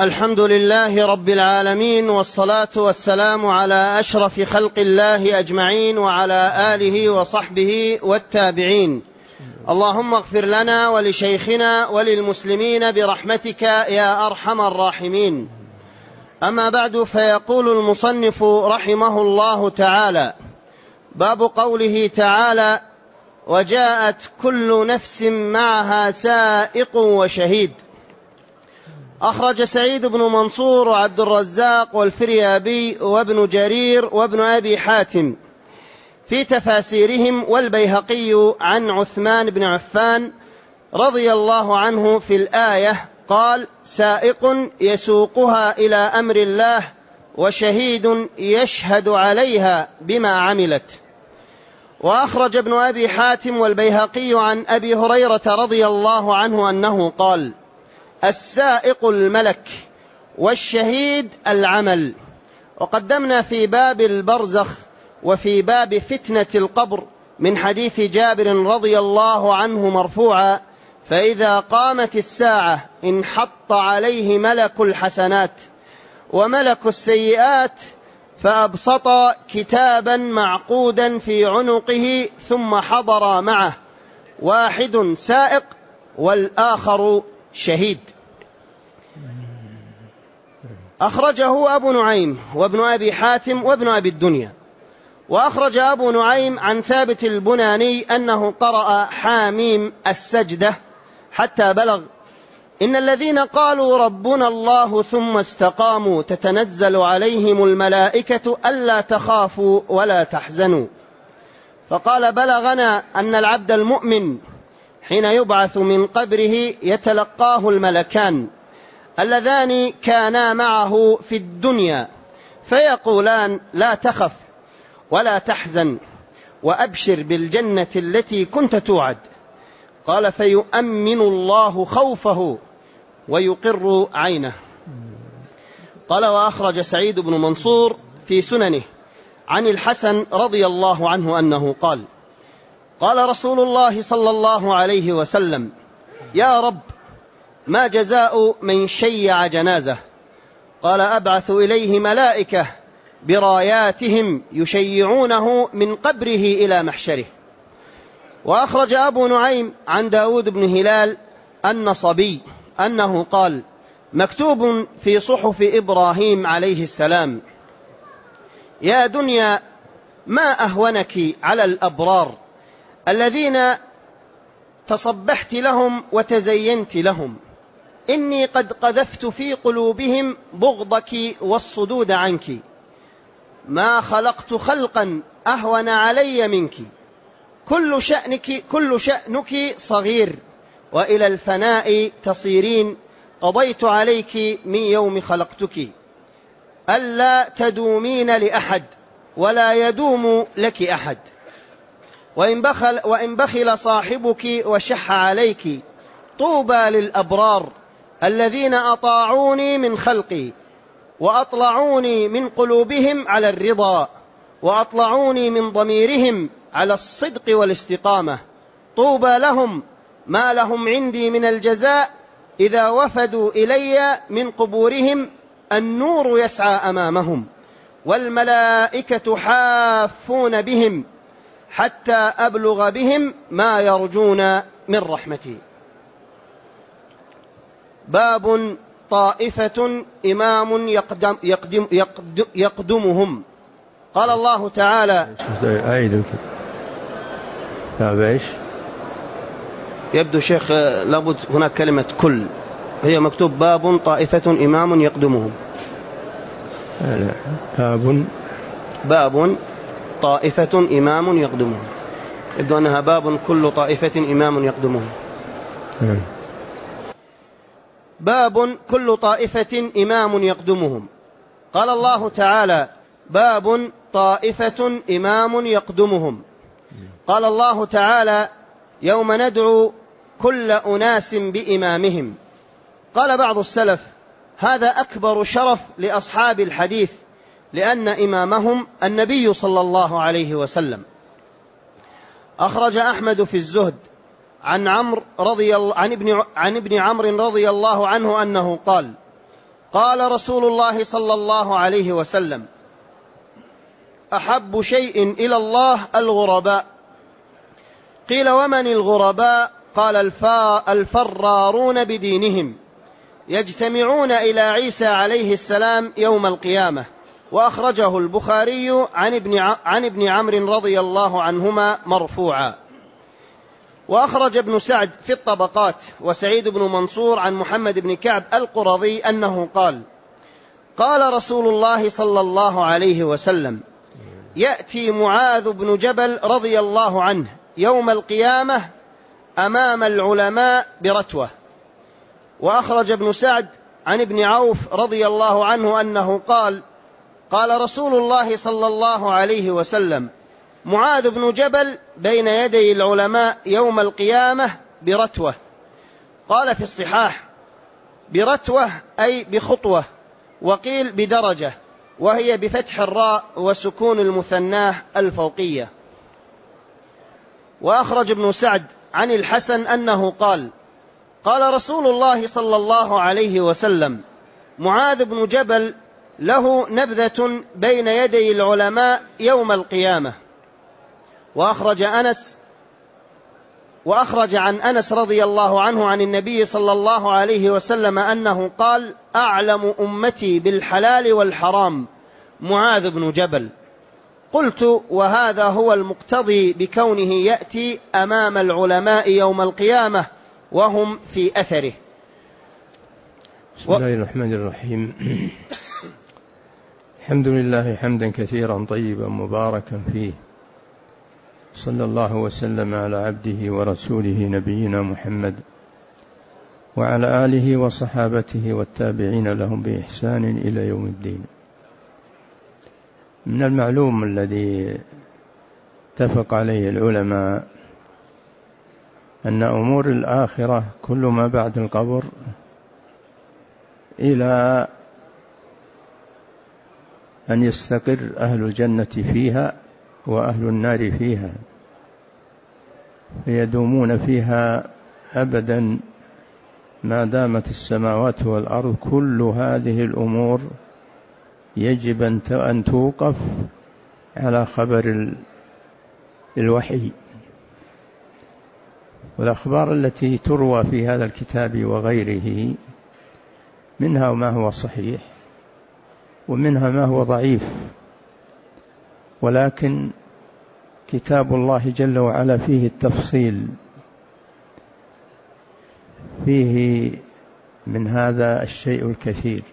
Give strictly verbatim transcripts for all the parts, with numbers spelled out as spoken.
الحمد لله رب العالمين، والصلاة والسلام على أشرف خلق الله أجمعين، وعلى آله وصحبه والتابعين. اللهم اغفر لنا ولشيخنا وللمسلمين برحمتك يا أرحم الراحمين. أما بعد، فيقول المصنف رحمه الله تعالى: باب قوله تعالى: وجاءت كل نفس معها سائق وشهيد. أخرج سعيد بن منصور وعبد الرزاق والفريابي وابن جرير وابن أبي حاتم في تفاسيرهم، والبيهقي عن عثمان بن عفان رضي الله عنه في الآية قال: سائق يسوقها إلى أمر الله، وشهيد يشهد عليها بما عملت. وأخرج ابن أبي حاتم والبيهقي عن أبي هريرة رضي الله عنه أنه قال: السائق الملك، والشهيد العمل. وقدمنا في باب البرزخ وفي باب فتنة القبر من حديث جابر رضي الله عنه مرفوعا: فإذا قامت الساعة انحط عليه ملك الحسنات وملك السيئات، فأبسط كتابا معقودا في عنقه، ثم حضر معه واحد سائق والآخر شهيد. أخرجه أبو نعيم وابن أبي حاتم وابن أبي الدنيا. وأخرج أبو نعيم عن ثابت البناني أنه قرأ حاميم السجدة حتى بلغ: إن الذين قالوا ربنا الله ثم استقاموا تتنزل عليهم الملائكة ألا تخافوا ولا تحزنوا. فقال: بلغنا أن العبد المؤمن حين يبعث من قبره يتلقاه الملكان اللذان كانا معه في الدنيا، فيقولان: لا تخف ولا تحزن، وأبشر بالجنة التي كنت توعد. قال: فيؤمن الله خوفه ويقر عينه. قال: وأخرج سعيد بن منصور في سننه عن الحسن رضي الله عنه أنه قال: قال رسول الله صلى الله عليه وسلم: يا رب، ما جزاء من شيع جنازة؟ قال: أبعث إليه ملائكة براياتهم يشيعونه من قبره إلى محشره. وأخرج أبو نعيم عن داود بن هلال النصبي أنه قال: مكتوب في صحف إبراهيم عليه السلام: يا دنيا، ما أهونك على الأبرار الذين تصبحت لهم وتزينت لهم، إني قد قذفت في قلوبهم بغضك والصدود عنك، ما خلقت خلقا أهون علي منك، كل شأنك, كل شأنك صغير، وإلى الفناء تصيرين، قضيت عليك من يوم خلقتك ألا تدومين لأحد ولا يدوم لك أحد، وإن بخل, وإن بخل صاحبك وشح عليك، طوبى للأبرار الذين أطاعوني من خلقي، وأطلعوني من قلوبهم على الرضا، وأطلعوني من ضميرهم على الصدق والاستقامة. طوبى لهم، ما لهم عندي من الجزاء إذا وفدوا إلي من قبورهم النور يسعى أمامهم، والملائكة حافون بهم، حتى أبلغ بهم ما يرجون من رحمتي. باب طائفة إمام يقدم يقدم يقدم يقدمهم. قال الله تعالى: أعيد تابعش يبدو شيخ لابد هناك كلمة كل، هي مكتوب باب طائفة إمام يقدمهم. باب باب طائفة إمام يقدمهم، يبدو أنها باب كل طائفة إمام يقدمهم. باب كل طائفة إمام يقدمهم. قال الله تعالى: باب طائفة إمام يقدمهم. قال الله تعالى: يوم ندعو كل أناس بإمامهم. قال بعض السلف: هذا أكبر شرف لأصحاب الحديث، لأن إمامهم النبي صلى الله عليه وسلم. أخرج أحمد في الزهد عن عمرو رضي الله عن ابن عن ابن عمرو رضي الله عنه أنه قال: قال رسول الله صلى الله عليه وسلم: أحب شيء إلى الله الغرباء. قيل: ومن الغرباء؟ قال: الفرارون بدينهم يجتمعون إلى عيسى عليه السلام يوم القيامة. وأخرجه البخاري عن ابن عن ابن عمرو رضي الله عنهما مرفوعا. وأخرج ابن سعد في الطبقات وسعيد بن منصور عن محمد بن كعب القرظي أنه قال: قال رسول الله صلى الله عليه وسلم: يأتي معاذ بن جبل رضي الله عنه يوم القيامة أمام العلماء برتوة. وأخرج ابن سعد عن ابن عوف رضي الله عنه أنه قال: قال رسول الله صلى الله عليه وسلم: معاذ بن جبل بين يدي العلماء يوم القيامة برتوة. قال في الصحاح: برتوة أي بخطوة، وقيل بدرجة، وهي بفتح الراء وسكون المثناه الفوقية. وأخرج ابن سعد عن الحسن أنه قال: قال رسول الله صلى الله عليه وسلم: معاذ بن جبل له نبذة بين يدي العلماء يوم القيامة. وأخرج أنس وأخرج عن أنس رضي الله عنه عن النبي صلى الله عليه وسلم أنه قال: أعلم أمتي بالحلال والحرام معاذ بن جبل. قلت: وهذا هو المقتضي بكونه يأتي أمام العلماء يوم القيامة وهم في أثره. بسم الله الرحمن الرحيم. الحمد لله حمدا كثيرا طيبا مباركا فيه، صلى الله وسلم على عبده ورسوله نبينا محمد وعلى آله وصحابته والتابعين لهم بإحسان إلى يوم الدين. من المعلوم الذي اتفق عليه العلماء أن أمور الآخرة كل ما بعد القبر إلى أن يستقر أهل الجنة فيها وأهل النار فيها، فيدومون فيها أبدا ما دامت السماوات والأرض. كل هذه الأمور يجب أن توقف على خبر الوحي. والأخبار التي تروى في هذا الكتاب وغيره منها ما هو صحيح ومنها ما هو ضعيف، ولكن كتاب الله جل وعلا فيه التفصيل، فيه من هذا الشيء الكثير.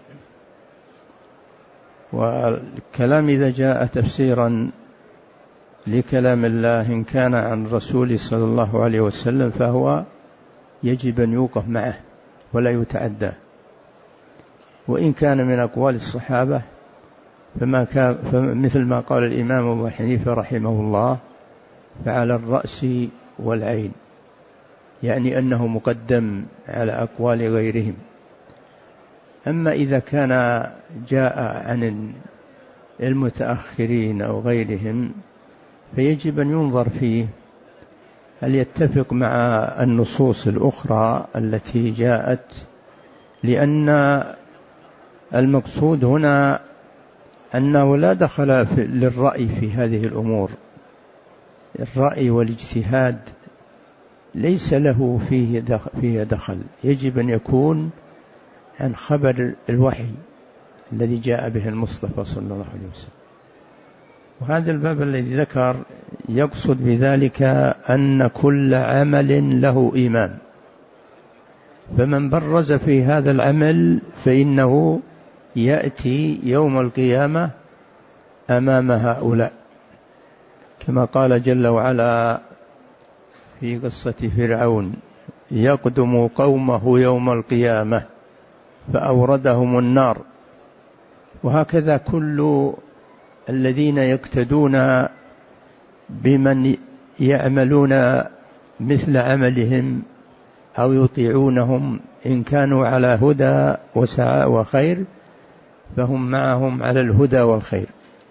والكلام إذا جاء تفسيرا لكلام الله إن كان عن رسول صلى الله عليه وسلم فهو يجب أن يوقف معه ولا يتعدى. وإن كان من أقوال الصحابة فما كان مثل ما قال الإمام أبو حنيفة رحمه الله: فعلى الرأس والعين، يعني أنه مقدم على أقوال غيرهم. أما إذا كان جاء عن المتأخرين أو غيرهم فيجب أن ينظر فيه هل يتفق مع النصوص الأخرى التي جاءت، لأن المقصود هنا أنه لا دخل للرأي في هذه الأمور. الرأي والاجتهاد ليس له فيه دخل، يجب أن يكون عن خبر الوحي الذي جاء به المصطفى صلى الله عليه وسلم. وهذا الباب الذي ذكر يقصد بذلك أن كل عمل له إمام، فمن برز في هذا العمل فإنه يأتي يوم القيامة أمام هؤلاء، كما قال جل وعلا في قصة فرعون: يقدم قومه يوم القيامة فأوردهم النار. وهكذا كل الذين يقتدون بمن يعملون مثل عملهم أو يطيعونهم إن كانوا على هدى وسعاء وخير فهم معهم على الهدى والخير،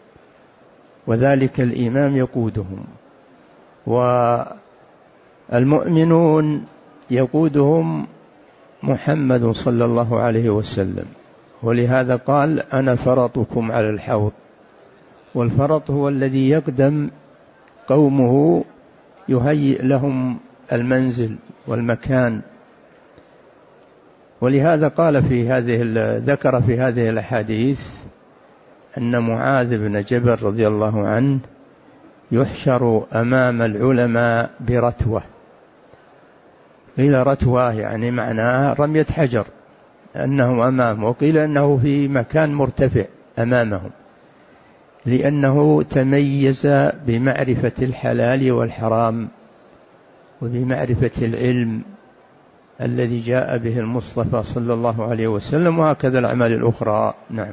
وذلك الإمام يقودهم، والمؤمنون يقودهم محمد صلى الله عليه وسلم. ولهذا قال أنا فرطكم على الحوض. والفرط هو الذي يقدم قومه يهيئ لهم المنزل والمكان. ولهذا قال في هذه ذكر في هذه الأحاديث أن معاذ بن جبل رضي الله عنه يحشر أمام العلماء برتوة. قيل رتوة يعني معناها رمية حجر أنه أمامه، وقيل أنه في مكان مرتفع أمامهم، لأنه تميز بمعرفة الحلال والحرام وبمعرفة العلم الذي جاء به المصطفى صلى الله عليه وسلم، وهكذا الأعمال الأخرى. نعم.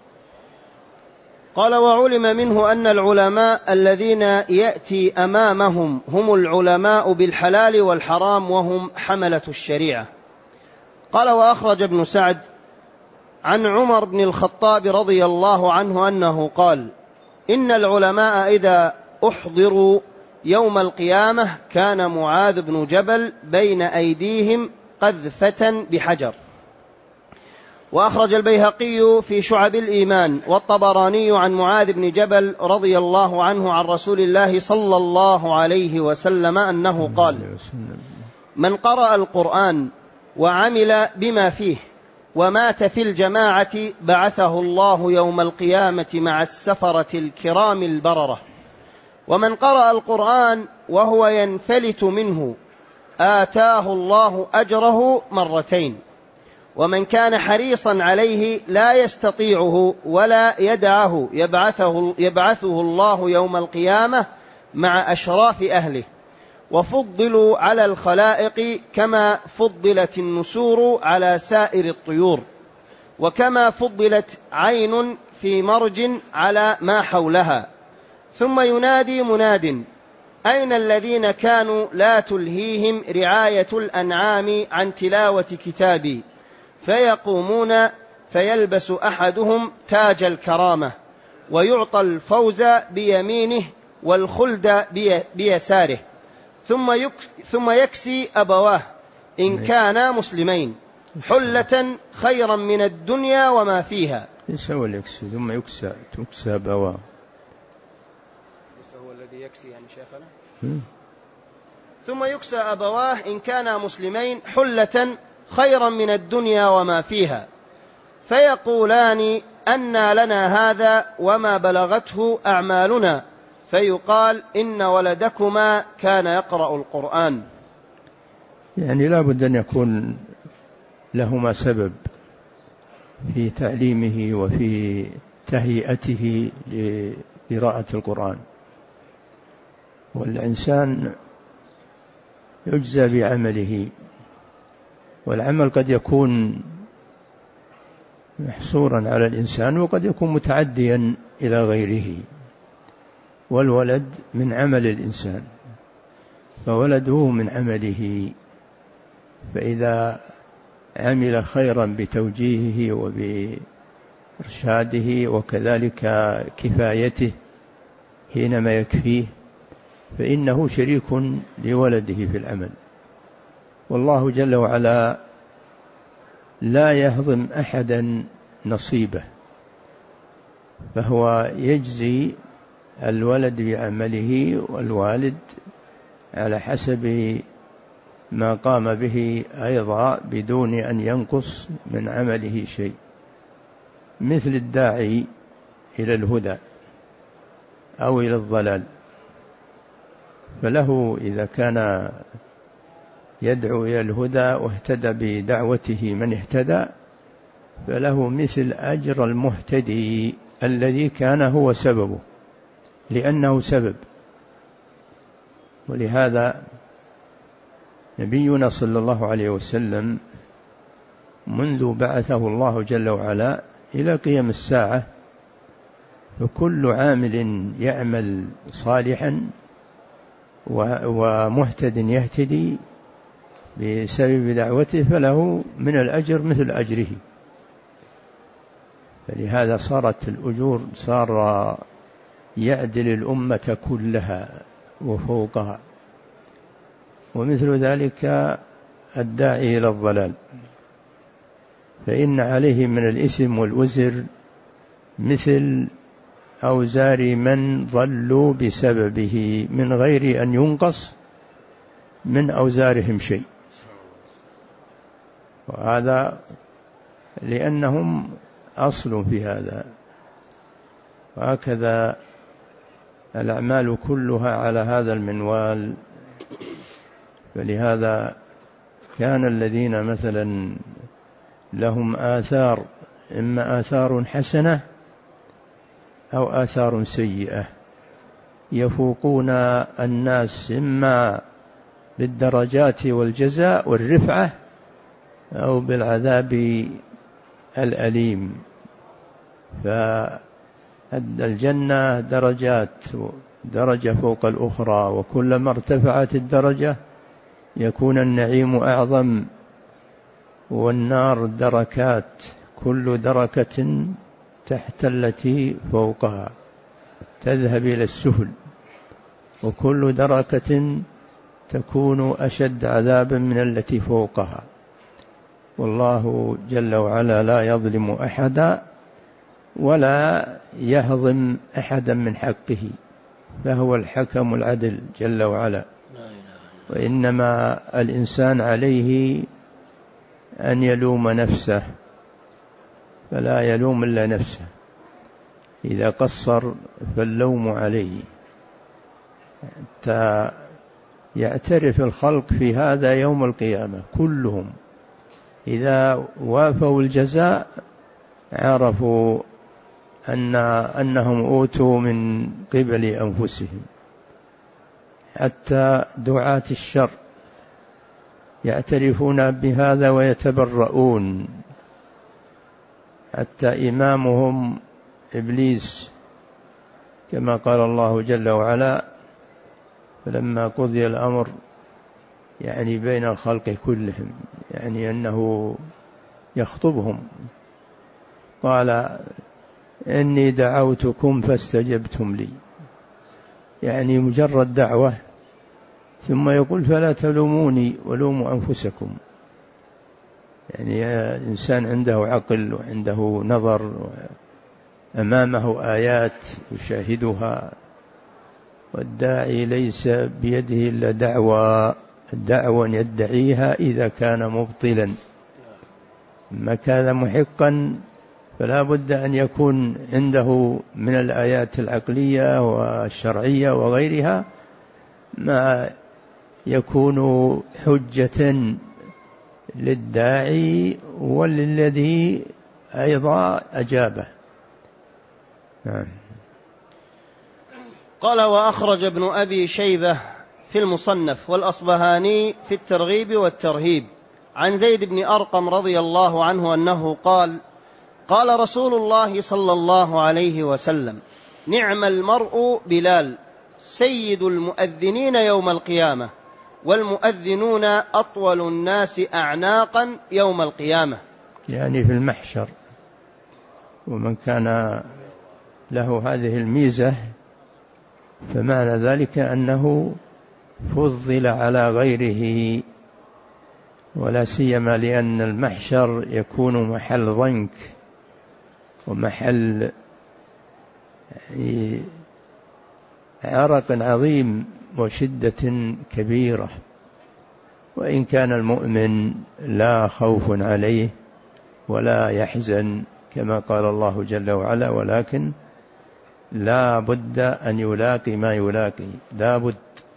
قال: وعلم منه أن العلماء الذين يأتي أمامهم هم العلماء بالحلال والحرام وهم حملة الشريعة. قال: وأخرج ابن سعد عن عمر بن الخطاب رضي الله عنه أنه قال: إن العلماء إذا أحضروا يوم القيامة كان معاذ بن جبل بين أيديهم قذفة بحجر. وأخرج البيهقي في شعب الإيمان والطبراني عن معاذ بن جبل رضي الله عنه عن رسول الله صلى الله عليه وسلم أنه قال: من قرأ القرآن وعمل بما فيه ومات في الجماعة بعثه الله يوم القيامة مع السفرة الكرام البررة. ومن قرأ القرآن وهو ينفلت منه آتاه الله أجره مرتين. ومن كان حريصا عليه لا يستطيعه ولا يدعه يبعثه, يبعثه الله يوم القيامة مع أشراف أهله. وفضلوا على الخلائق كما فضلت النسور على سائر الطيور، وكما فضلت عين في مرج على ما حولها. ثم ينادي مناد: أين الذين كانوا لا تلهيهم رعاية الأنعام عن تلاوة كتابي؟ فيقومون فيلبس أحدهم تاج الكرامة ويعطى الفوز بيمينه والخلد بيساره، ثم ثم يكسي أبواه إن كانا مسلمين حلة خيرا من الدنيا وما فيها. يسوى يكسي ثم يكسى تكسى أبواه. هو الذي يكسي يعني شيخنا. ثم يكسى أبواه إن كانا مسلمين حلة خيرا من الدنيا وما فيها، فيقولان: أنى لنا هذا وما بلغته أعمالنا؟ فيقال: إن ولدكما كان يقرأ القرآن. يعني لا بد أن يكون لهما سبب في تعليمه وفي تهيئته لقراءة القرآن. والإنسان يجزى بعمله، والعمل قد يكون محصورا على الإنسان وقد يكون متعديا إلى غيره. والولد من عمل الإنسان، فولده من عمله، فإذا عمل خيرا بتوجيهه وبإرشاده وكذلك كفايته حينما يكفيه فإنه شريك لولده في العمل. والله جل وعلا لا يهضم أحدا نصيبه، فهو يجزي الولد بعمله والوالد على حسب ما قام به أيضا بدون أن ينقص من عمله شيء. مثل الداعي إلى الهدى أو إلى الضلال، فله إذا كان يدعو إلى الهدى واهتدى بدعوته من اهتدى فله مثل أجر المهتدي الذي كان هو سببه، لأنه سبب. ولهذا نبينا صلى الله عليه وسلم منذ بعثه الله جل وعلا إلى قيام الساعة فكل عامل يعمل صالحا ومهتد يهتدي بسبب دعوته فله من الأجر مثل أجره. فلهذا صارت الأجور صار يعدل الأمة كلها وفوقها. ومثل ذلك الداعي إلى الضلال فإن عليه من الإثم والوزر مثل أوزار من ضلوا بسببه من غير أن ينقص من أوزارهم شيء، وهذا لأنهم أصل في هذا. وهكذا الأعمال كلها على هذا المنوال. فلهذا كان الذين مثلا لهم آثار، إما آثار حسنة أو آثار سيئة، يفوقون الناس إما بالدرجات والجزاء والرفعة أو بالعذاب الأليم. فالجنة درجات، درجة فوق الأخرى، وكلما ارتفعت الدرجة يكون النعيم أعظم. والنار دركات، كل دركة تحت التي فوقها تذهب إلى السفل، وكل دركة تكون أشد عذابا من التي فوقها. والله جل وعلا لا يظلم أحدا ولا يهضم أحدا من حقه، فهو الحكم العدل جل وعلا. وإنما الإنسان عليه أن يلوم نفسه، فلا يلوم إلا نفسه. إذا قصر فاللوم عليه، حتى يعترف الخلق في هذا يوم القيامة كلهم إذا وافوا الجزاء عرفوا أن أنهم أوتوا من قبل أنفسهم. حتى دعاة الشر يعترفون بهذا ويتبرؤون، حتى إمامهم إبليس كما قال الله جل وعلا: فلما قضي الأمر، يعني بين الخلق كلهم، يعني أنه يخطبهم، قال: إني دعوتكم فاستجبتم لي، يعني مجرد دعوة. ثم يقول: فلا تلوموني ولوموا أنفسكم. يعني الإنسان عنده عقل وعنده نظر، أمامه آيات يشاهدها، والداعي ليس بيده إلا دعوة، دعوة يدعيها إذا كان مبطلا. ما كان محقا فلا بد أن يكون عنده من الآيات العقلية والشرعية وغيرها ما يكون حجة للداعي وللذي أيضا أجابه. نعم. قال: وأخرج ابن أبي شيبة في المصنف، والأصبهاني في الترغيب والترهيب، عن زيد بن أرقم رضي الله عنه أنه قال: قال رسول الله صلى الله عليه وسلم: نعم المرء بلال سيد المؤذنين يوم القيامة، والمؤذنون أطول الناس أعناقا يوم القيامة. يعني في المحشر. ومن كان له هذه الميزة فمعنى ذلك أنه فضل على غيره، ولا سيما لأن المحشر يكون محل ضنك ومحل عرق عظيم وشدة كبيرة. وإن كان المؤمن لا خوف عليه ولا يحزن كما قال الله جل وعلا، ولكن لا بد أن يلاقي ما يلاقي، لا بد.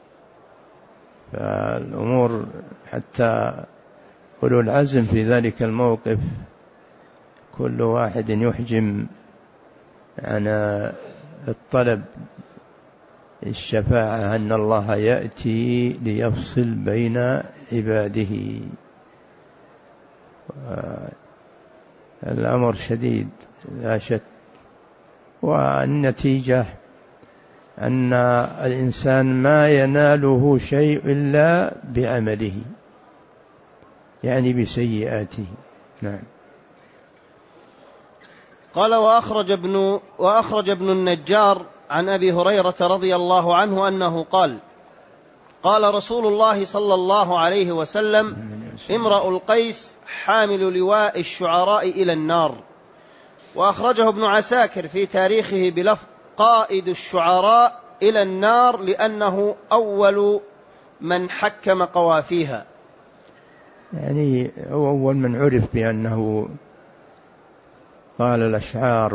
فالأمور حتى أولو العزم في ذلك الموقف كل واحد يحجم عن الطلب الشفاعة، أن الله يأتي ليفصل بين عباده. الأمر شديد لا شك. والنتيجة أن الإنسان ما يناله شيء إلا بعمله، يعني بسيئاته. نعم. قال: وأخرج ابن, وأخرج ابن النجار عن أبي هريرة رضي الله عنه أنه قال: قال رسول الله صلى الله عليه وسلم: امرؤ القيس حامل لواء الشعراء إلى النار. وأخرجه ابن عساكر في تاريخه بلفظ قائد الشعراء إلى النار لأنه أول من حكم قوافيها. يعني هو أول من عرف بأنه قال الأشعار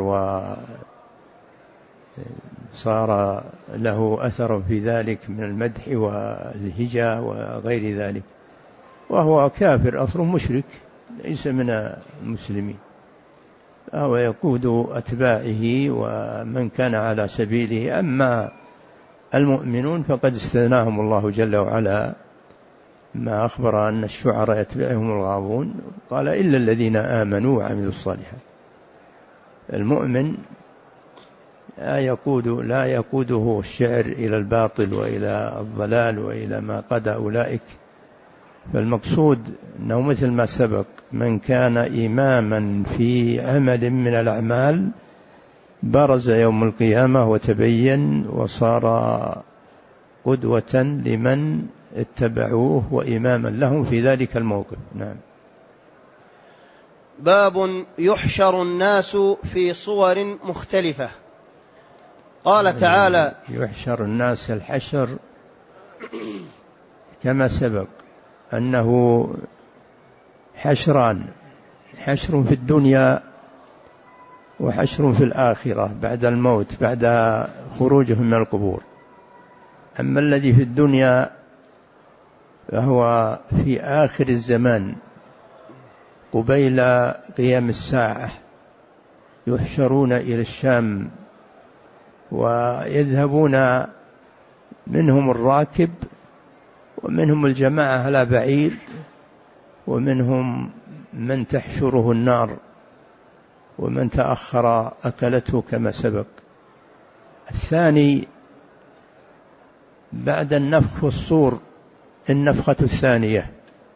وصار له أثر في ذلك من المدح والهجاء وغير ذلك، وهو كافر أصله مشرك ليس من المسلمين، فهو يقود أتباعه ومن كان على سبيله. أما المؤمنون فقد استثناهم الله جل وعلا ما أخبر أن الشعراء يتبعهم الغاوون، قال إلا الذين آمنوا وعملوا الصالحات. المؤمن لا يقود لا يقوده الشعر إلى الباطل وإلى الضلال وإلى ما قاد أولئك، فالمقصود أنه مثل ما سبق من كان إماما في عمل من الأعمال برز يوم القيامة وتبين وصار قدوة لمن اتبعوه وإماما لهم في ذلك الموقف. نعم. باب يحشر الناس في صور مختلفة. قال تعالى: يحشر الناس، الحشر كما سبق أنه حشران، حشر في الدنيا وحشر في الآخرة بعد الموت، بعد خروجهم من القبور. أما الذي في الدنيا فهو في آخر الزمان قبيل قيام الساعة، يحشرون إلى الشام ويذهبون، منهم الراكب ومنهم الجماعة على بعير ومنهم من تحشره النار ومن تأخر أكلته كما سبق. الثاني بعد النفخ في الصور النفخة الثانية،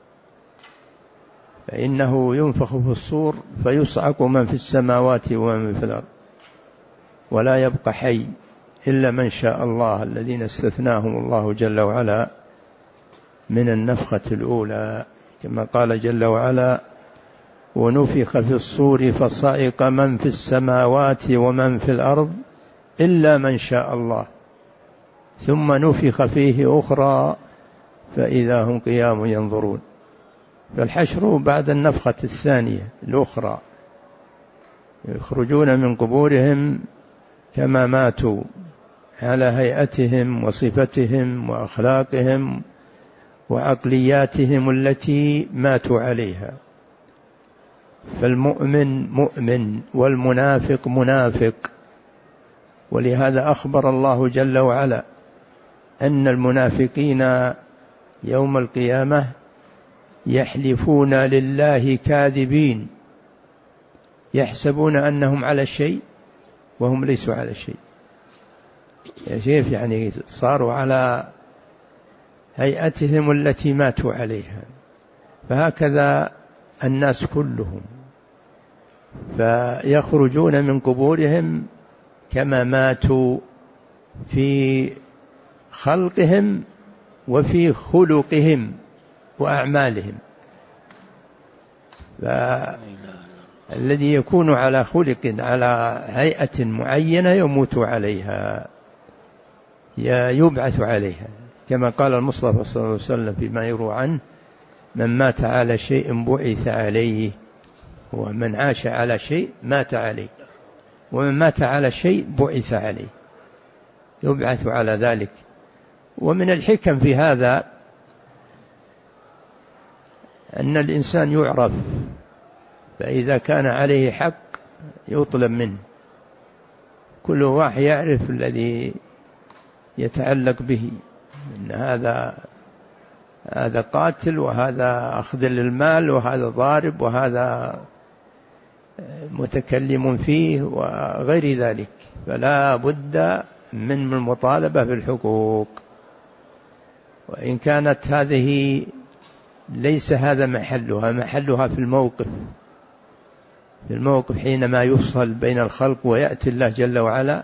فإنه ينفخ في الصور فيصعق من في السماوات ومن في الأرض ولا يبقى حي إلا من شاء الله، الذين استثناهم الله جل وعلا من النفخة الأولى، كما قال جل وعلا: ونفخ في الصور فصعق من في السماوات ومن في الأرض إلا من شاء الله ثم نفخ فيه أخرى فإذا هم قيام ينظرون. فالحشر بعد النفخة الثانية الأخرى، يخرجون من قبورهم كما ماتوا على هيئتهم وصفتهم وأخلاقهم وعقلياتهم التي ماتوا عليها. فالمؤمن مؤمن والمنافق منافق، ولهذا أخبر الله جل وعلا أن المنافقين يوم القيامة يحلفون لله كاذبين، يحسبون أنهم على شيء وهم ليسوا على شيء. يا شيخ يعني صاروا على هيئتهم التي ماتوا عليها. فهكذا الناس كلهم، فيخرجون من قبورهم كما ماتوا في خلقهم وفي خلقهم وأعمالهم. فالذي يكون على خلق على هيئة معينة يموت عليها، يبعث عليها، كما قال المصطفى صلى الله عليه وسلم فيما يروى عنه: من مات على شيء بعث عليه، ومن عاش على شيء مات عليه، ومن مات على شيء بعث عليه، يبعث على ذلك. ومن الحكم في هذا أن الإنسان يعرف، فإذا كان عليه حق يطلب منه، كل واحد يعرف الذي يتعلق به، إن هذا هذا قاتل، وهذا أخذ للمال، وهذا ضارب، وهذا متكلم فيه وغير ذلك. فلا بد من المطالبة بالحقوق، وإن كانت هذه ليس هذا محلها، محلها في الموقف، في الموقف حينما يفصل بين الخلق ويأتي الله جل وعلا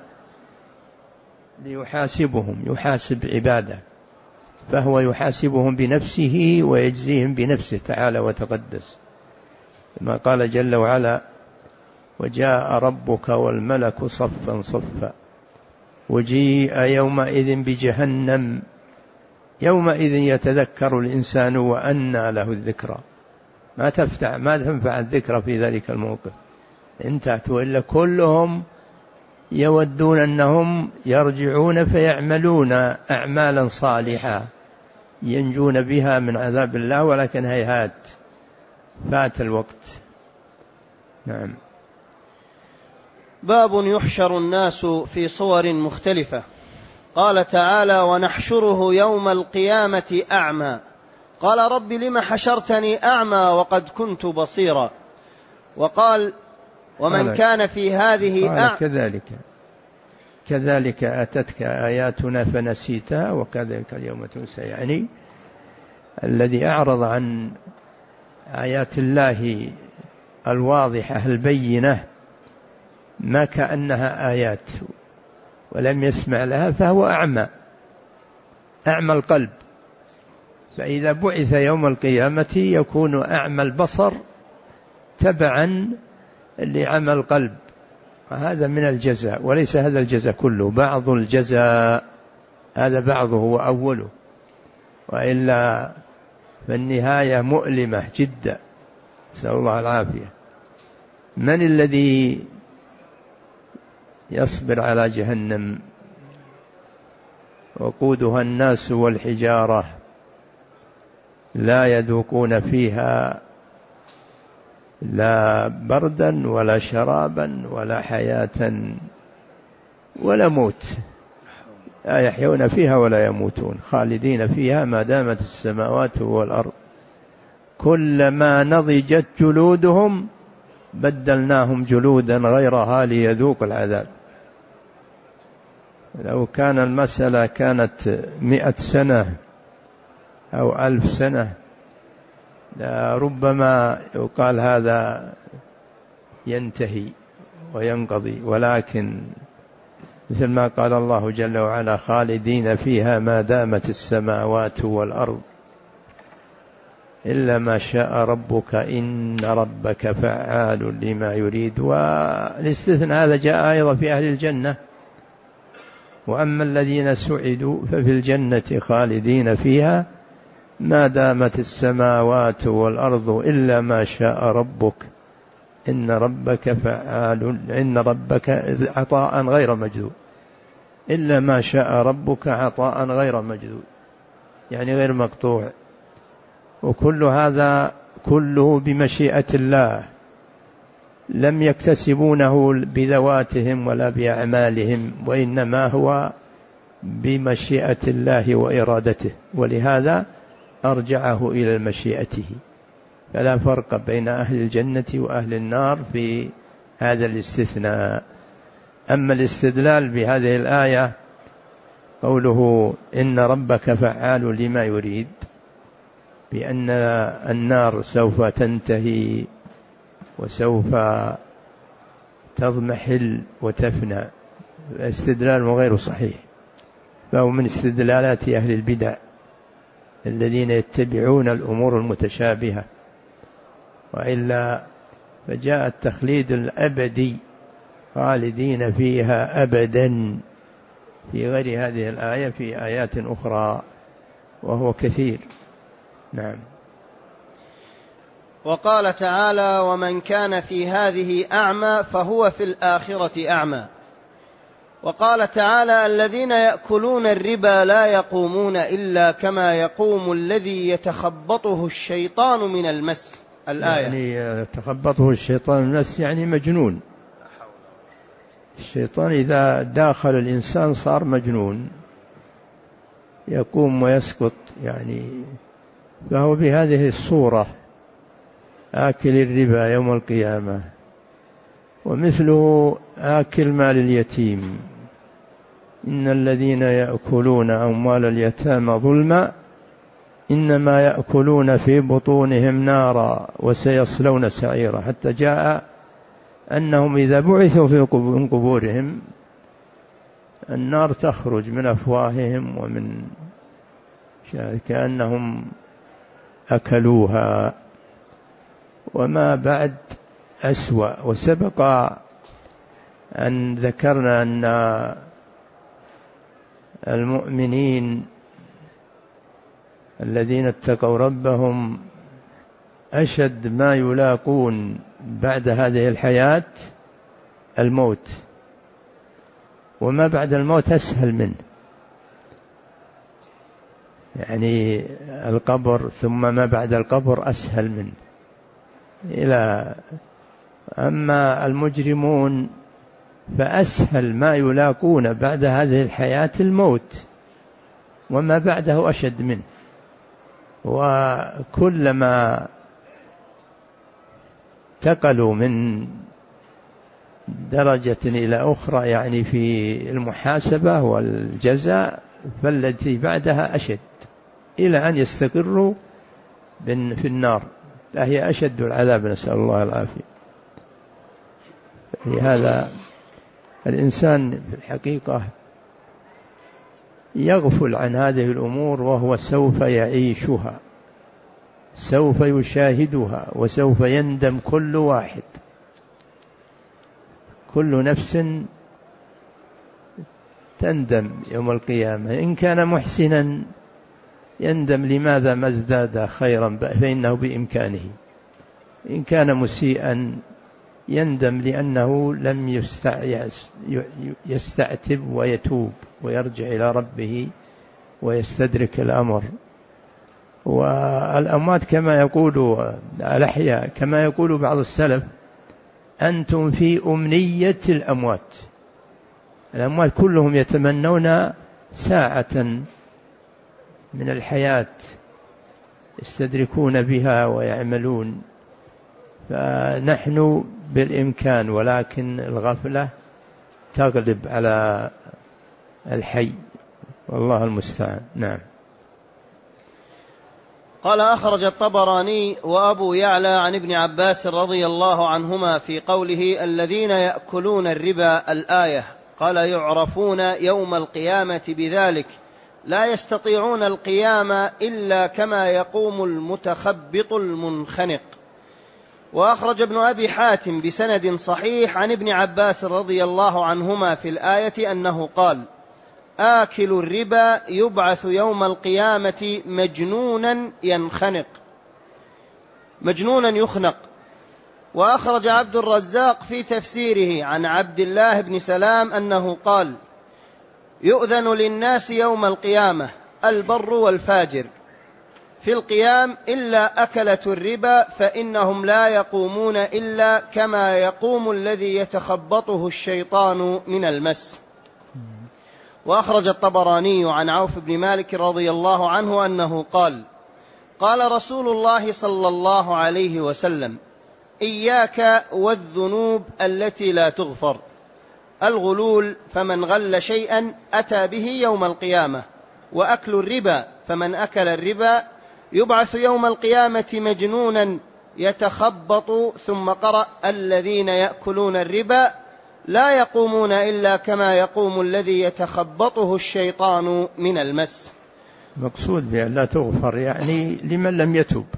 ليحاسبهم، يحاسب عباده، فهو يحاسبهم بنفسه ويجزيهم بنفسه تعالى وتقدس. كما قال جل وعلا: وجاء ربك والملك صفا صفا وجيء يومئذ بجهنم يومئذ يتذكر الإنسان وأنى له الذكرى. ما تفتع ما تنفع الذكرى في ذلك الموقف، انتهت. وإلا كلهم يودون أنهم يرجعون فيعملون أعمالا صالحة ينجون بها من عذاب الله، ولكن هيهات فات الوقت. نعم. باب يحشر الناس في صور مختلفة. قال تعالى: ونحشره يوم القيامة أعمى. قال: رب لم حشرتني أعمى وقد كنت بصيرا. وقال: ومن كان في هذه أعمى كذلك كذلك أتتك آياتنا فنسيتها وكذلك اليوم تنسى. يعني الذي أعرض عن آيات الله الواضحة البينة ما كأنها آيات ولم يسمع لها فهو أعمى أعمى القلب. فإذا بعث يوم القيامة يكون أعمى البصر تبعا لعمى القلب. وهذا من الجزاء، وليس هذا الجزاء كله، بعض الجزاء، هذا بعضه وأوله، وإلا فالنهاية مؤلمة جدا، نسأل الله العافية. من الذي يصبر على جهنم وقودها الناس والحجارة لا يذوقون فيها لا بردا ولا شرابا ولا حياة ولا موت، لا يحيون فيها ولا يموتون خالدين فيها ما دامت السماوات والأرض كلما نضجت جلودهم بدلناهم جلودا غيرها ليذوقوا العذاب. لو كان المسألة كانت مئة سنة أو ألف سنة ربما يقال هذا ينتهي وينقضي، ولكن مثل ما قال الله جل وعلا: خالدين فيها ما دامت السماوات والأرض إلا ما شاء ربك إن ربك فعال لما يريد. والاستثناء هذا جاء أيضا في أهل الجنة: وأما الذين سعدوا ففي الجنة خالدين فيها ما دامت السماوات والأرض إلا ما شاء ربك إن ربك فعال إن ربك عطاء غير مجدود. إلا ما شاء ربك عطاء غير مجدود، يعني غير مقطوع. وكل هذا كله بمشيئة الله، لم يكتسبونه بذواتهم ولا بأعمالهم، وإنما هو بمشيئة الله وإرادته، ولهذا أرجعه إلى مشيئته. فلا فرق بين أهل الجنة وأهل النار في هذا الاستثناء. أما الاستدلال بهذه الآية قوله إن ربك فعال لما يريد، بأن النار سوف تنتهي وسوف تضمحل وتفنى، الاستدلال غير صحيح، فهو من استدلالات أهل البدع الذين يتبعون الأمور المتشابهة. وإلا فجاء التخليد الأبدي خالدين فيها أبدا في غير هذه الآية في آيات أخرى، وهو كثير. نعم. وقال تعالى: ومن كان في هذه أعمى فهو في الآخرة أعمى. وقال تعالى: الذين يأكلون الربا لا يقومون إلا كما يقوم الذي يتخبطه الشيطان من المس. الآية يعني يتخبطه الشيطان من المس يعني مجنون. الشيطان إذا داخل الإنسان صار مجنون، يقوم ويسقط، يعني فهو بهذه الصورة آكل الربا يوم القيامة. ومثله آكل مال اليتيم: إن الذين يأكلون أموال اليتامى ظلما إنما يأكلون في بطونهم نارا وسيصلون سعيرا. حتى جاء أنهم إذا بعثوا في قبورهم النار تخرج من أفواههم ومن كأنهم أكلوها. وما بعد أسوأ. وسبق أن ذكرنا أن المؤمنين الذين اتقوا ربهم أشد ما يلاقون بعد هذه الحياة الموت، وما بعد الموت أسهل منه، يعني القبر ثم ما بعد القبر أسهل منه إلى. أما المجرمون فأسهل ما يلاقون بعد هذه الحياة الموت، وما بعده أشد منه. وكلما انتقلوا من درجة إلى أخرى يعني في المحاسبة والجزاء فالتي بعدها أشد، إلى أن يستقروا في النار، فهي أشد العذاب، نسأل الله العافية. لهذا الإنسان في الحقيقة يغفل عن هذه الأمور، وهو سوف يعيشها، سوف يشاهدها، وسوف يندم كل واحد، كل نفس تندم يوم القيامة. إن كان محسنا يندم لماذا ما ازداد خيرا فإنه بإمكانه، إن كان مسيئا يندم لأنه لم يستعتب ويتوب ويرجع إلى ربه ويستدرك الأمر. والأموات كما يقول الأحياء، كما يقول بعض السلف: أنتم في أمنية الأموات. الأموات كلهم يتمنون ساعة من الحياة يستدركون بها ويعملون، فنحن بالإمكان، ولكن الغفلة تغلب على الحي، والله المستعان. نعم. قال: أخرج الطبراني وأبو يعلى عن ابن عباس رضي الله عنهما في قوله: الذين يأكلون الربا الآية، قال: يعرفون يوم القيامة بذلك، لا يستطيعون القيام إلا كما يقوم المتخبط المنخنق. وأخرج ابن أبي حاتم بسند صحيح عن ابن عباس رضي الله عنهما في الآية أنه قال: آكل الربا يبعث يوم القيامة مجنونا ينخنق، مجنونا يخنق. وأخرج عبد الرزاق في تفسيره عن عبد الله بن سلام أنه قال: يؤذن للناس يوم القيامة البر والفاجر في القيام إلا أكلة الربا، فإنهم لا يقومون إلا كما يقوم الذي يتخبطه الشيطان من المس. وأخرج الطبراني عن عوف بن مالك رضي الله عنه أنه قال: قال رسول الله صلى الله عليه وسلم: إياك والذنوب التي لا تغفر، الغلول فمن غل شيئا أتى به يوم القيامة، وأكل الربا فمن أكل الربا يبعث يوم القيامة مجنونا يتخبط. ثم قرأ: الذين يأكلون الربا لا يقومون إلا كما يقوم الذي يتخبطه الشيطان من المس. مقصود بأن لا تغفر يعني لمن لم يتوب،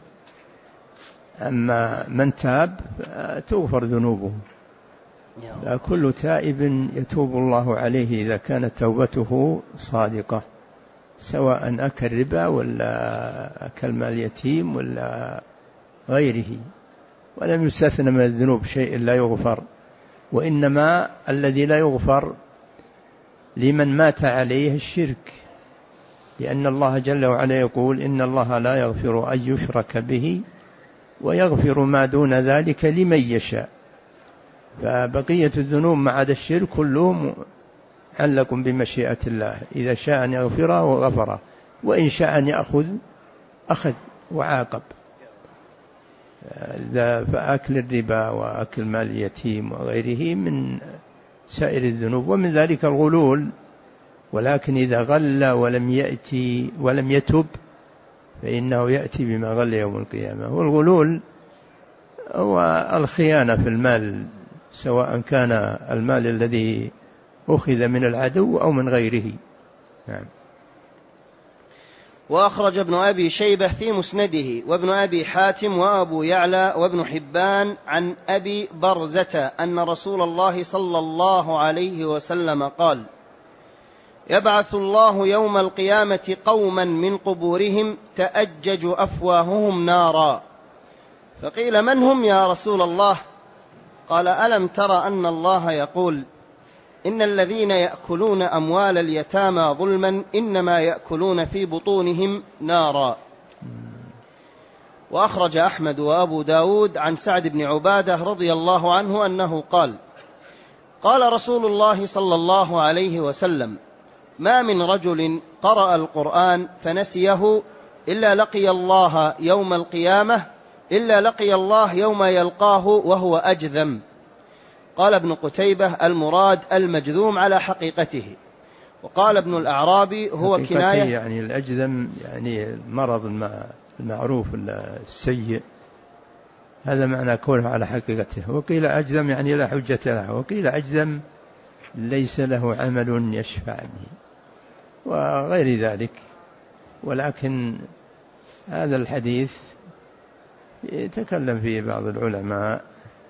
أما من تاب تغفر ذنوبه. لا كل تائب يتوب الله عليه إذا كانت توبته صادقة، سواء أكل ربا ولا أكل مال يتيم ولا غيره، ولم يستثنى من الذنوب شيء لا يغفر. وإنما الذي لا يغفر لمن مات عليه الشرك، لأن الله جل وعلا يقول: إن الله لا يغفر أن يشرك به ويغفر ما دون ذلك لمن يشاء. فبقية الذنوب مع هذا الشرك كلهم علق بمشيئة الله، إذا شاء أن يغفره وغفره، وإن شاء أن يأخذ أخذ وعاقب. فأكل الربا وأكل مال اليتيم وغيره من سائر الذنوب، ومن ذلك الغلول. ولكن إذا غل ولم يأتي ولم يتب فإنه يأتي بما غل يوم القيامة. والغلول هو الخيانة في المال، سواء كان المال الذي أخذ من العدو أو من غيره. نعم. وأخرج ابن أبي شيبة في مسنده وابن أبي حاتم وأبو يعلى وابن حبان عن أبي برزة أن رسول الله صلى الله عليه وسلم قال: يبعث الله يوم القيامة قوما من قبورهم تأجج أفواههم نارا. فقيل: من هم يا رسول الله؟ قال: ألم تر أن الله يقول: إن الذين يأكلون أموال اليتامى ظلما إنما يأكلون في بطونهم نارا. وأخرج أحمد وأبو داود عن سعد بن عبادة رضي الله عنه أنه قال: قال رسول الله صلى الله عليه وسلم: ما من رجل قرأ القرآن فنسيه إلا لقي الله يوم القيامة إلا لقي الله يوم يلقاه وهو أجذم. قال ابن قتيبة: المراد المجذوم على حقيقته. وقال ابن الأعرابي: هو كناية يعني الأجذم يعني المرض المعروف السيء، هذا معنى كونه على حقيقته. وقيل أجذم يعني لا حجة له، وقيل أجذم ليس له عمل يشفع به وغير ذلك. ولكن هذا الحديث يتكلم فيه بعض العلماء،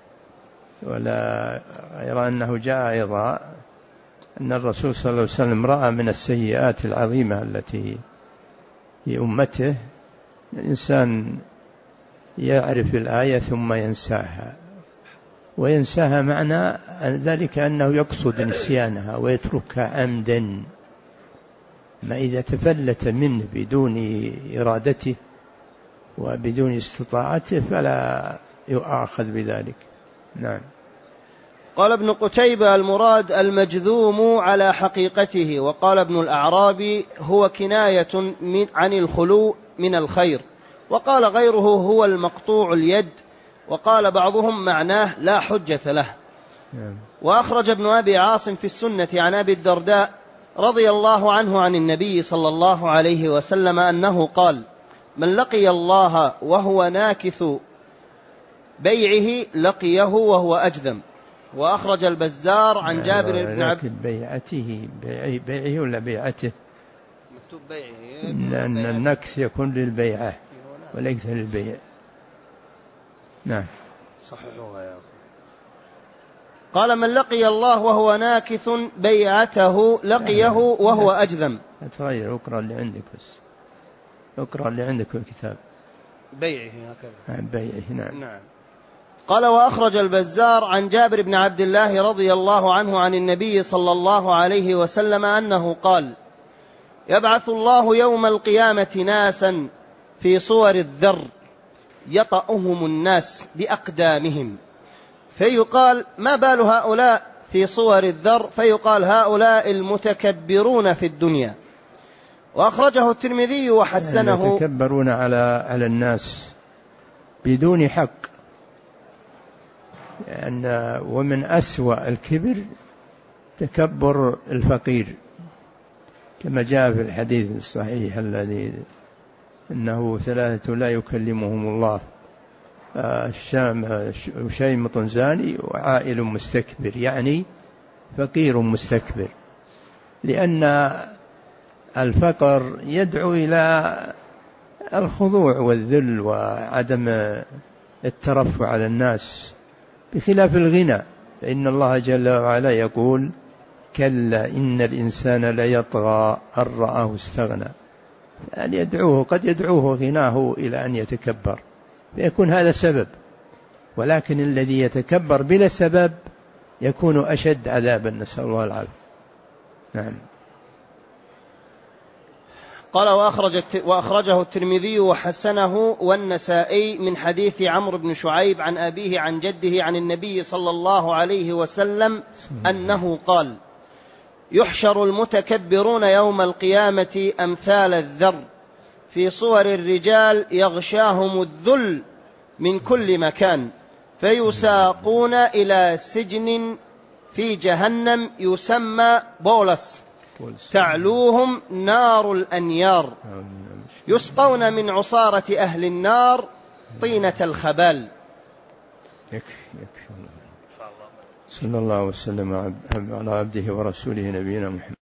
ولا يرى أنه جاء أيضا أن الرسول صلى الله عليه وسلم رأى من السيئات العظيمة التي في أمته الإنسان يعرف الآية ثم ينساها، وينساها معنى ذلك أنه يقصد نسيانها ويتركها عمدا، ما إذا تفلت منه بدون إرادته وبدون استطاعته فلا يؤاخذ بذلك. نعم. قال ابن قتيبة: المراد المجذوم على حقيقته. وقال ابن الأعرابي: هو كناية من عن الخلو من الخير. وقال غيره: هو المقطوع اليد. وقال بعضهم معناه لا حجة له. نعم. وأخرج ابن أبي عاصم في السنة عن أبي الدرداء رضي الله عنه عن النبي صلى الله عليه وسلم أنه قال: من لقي الله وهو ناكث بيعه لقيه وهو أجذم. وأخرج البزار عن جابر بن عبد بيعته بيعه, بيعه ولا بيعته؟ مكتوب بيعه، لأن النكث يكون للبيعة وليس للبيع. نعم. صحيحوها يا أخي. قال: من لقي الله وهو ناكث بيعته لقيه وهو أجذم. أتغير، اقرأ اللي عندك بس، اقرأ اللي عندك في الكتاب. بيعه هكذا. بيعه. نعم. نعم. قال: وأخرج البزار عن جابر بن عبد الله رضي الله عنه عن النبي صلى الله عليه وسلم أنه قال: يبعث الله يوم القيامة ناسا في صور الذر يطأهم الناس بأقدامهم، فيقال: ما بال هؤلاء في صور الذر؟ فيقال: هؤلاء المتكبرون في الدنيا. وأخرجه الترمذي وحسنه. يتكبرون على على الناس بدون حق، لأن يعني ومن أسوأ الكبر تكبر الفقير، كما جاء في الحديث الصحيح الذي إنه ثلاثة لا يكلمهم الله: الشام شيمط زاني وعائل مستكبر، يعني فقير مستكبر، لأن الفقر يدعو إلى الخضوع والذل وعدم الترفع على الناس، بخلاف الغنى، فإن الله جل وعلا يقول: كلا إن الإنسان ليطغى أن رآه استغنى. يعني يدعوه قد يدعوه غناه إلى أن يتكبر، فيكون هذا سبب، ولكن الذي يتكبر بلا سبب يكون أشد عذابا، نسأل الله العافية. نعم. قال: وأخرج وأخرجه الترمذي وحسنه والنسائي من حديث عمرو بن شعيب عن أبيه عن جده عن النبي صلى الله عليه وسلم أنه قال: يحشر المتكبرون يوم القيامة أمثال الذر في صور الرجال يغشاهم الذل من كل مكان، فيساقون إلى سجن في جهنم يسمى بولس، تعلوهم نار الأنيار، يسقون من عصارة أهل النار طينة الخبال. يكفي يكفي. صلى الله وسلم على عبده ورسوله نبينا محمد.